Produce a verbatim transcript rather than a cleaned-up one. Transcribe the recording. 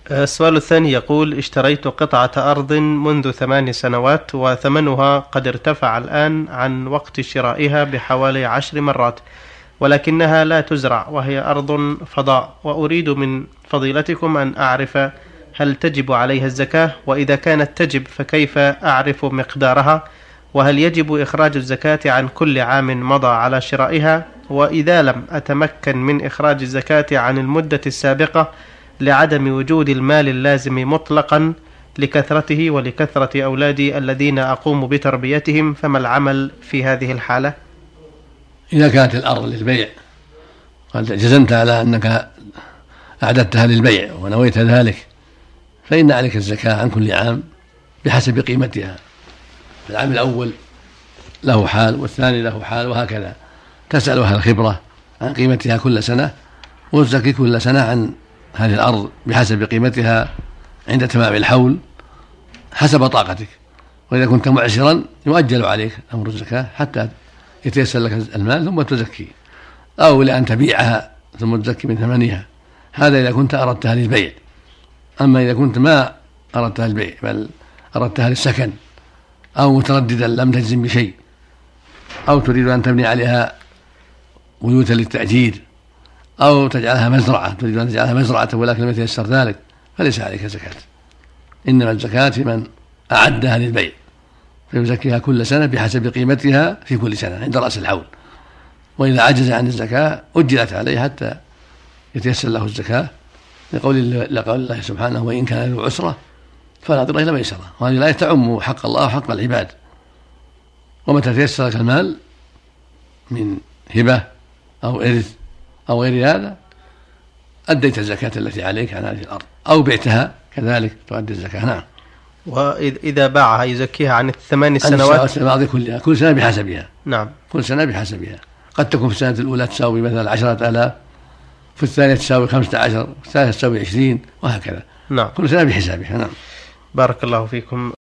السؤال الثاني يقول: اشتريت قطعة أرض منذ ثمان سنوات وثمنها قد ارتفع الآن عن وقت شرائها بحوالي عشر مرات، ولكنها لا تزرع وهي أرض فضاء، وأريد من فضيلتكم أن أعرف هل تجب عليها الزكاة؟ وإذا كانت تجب فكيف أعرف مقدارها؟ وهل يجب إخراج الزكاة عن كل عام مضى على شرائها؟ وإذا لم أتمكن من إخراج الزكاة عن المدة السابقة لعدم وجود المال اللازم مطلقا لكثرته ولكثرة أولادي الذين أقوم بتربيتهم، فما العمل في هذه الحالة؟ إذا كانت الأرض للبيع قد جزمت على أنك أعددتها للبيع ونويت ذلك، فإن عليك الزكاة عن كل عام بحسب قيمتها. العام الأول له حال والثاني له حال، وهكذا تسأل أهل الخبرة عن قيمتها كل سنة، وتزكي كل سنة عن هذه الأرض بحسب قيمتها عند تمام الحول حسب طاقتك. وإذا كنت معسرا يؤجل عليك أمر الزكاة حتى يتيسر لك المال ثم تزكي، أو لأن تبيعها ثم تزكي من ثمنها. هذا إذا كنت أردتها للبيع. أما إذا كنت ما أردتها للبيع بل أردتها للسكن، أو مترددا لم تجزم بشيء، أو تريد أن تبني عليها بيوتا للتأجير، أو تجعلها مزرعة، تريد أن تجعلها مزرعة ولكن لم يتيسر ذلك، فليس عليك زكاة. إنما الزكاة من أعدها للبيع فيزكيها كل سنة بحسب قيمتها في كل سنة عند رأس الحول. وإذا عجز عن الزكاة أجلت عليه حتى يتيسر له الزكاة، لقول لقول الله سبحانه: وإن كان له عسرة فنظرة إلى ميسرة. وهذه الآية تعم حق الله وحق العباد. ومتى تيسر لك المال من هبة أو إرث أو غير هذا أديت الزكاة التي عليك عن هذه الأرض، أو بعتها كذلك تؤدي الزكاة. نعم. وإذا باعها يزكيها عن الثمان سنوات الماضية كلها، كل سنة بحسبها. نعم. كل سنة بحسبها. قد تكون في السنة الأولى تساوي مثلا عشرة آلاف، في الثانية تساوي خمسة عشر، في الثالثة تساوي عشرين، وهكذا. نعم. كل سنة بحسابها. نعم. بارك الله فيكم.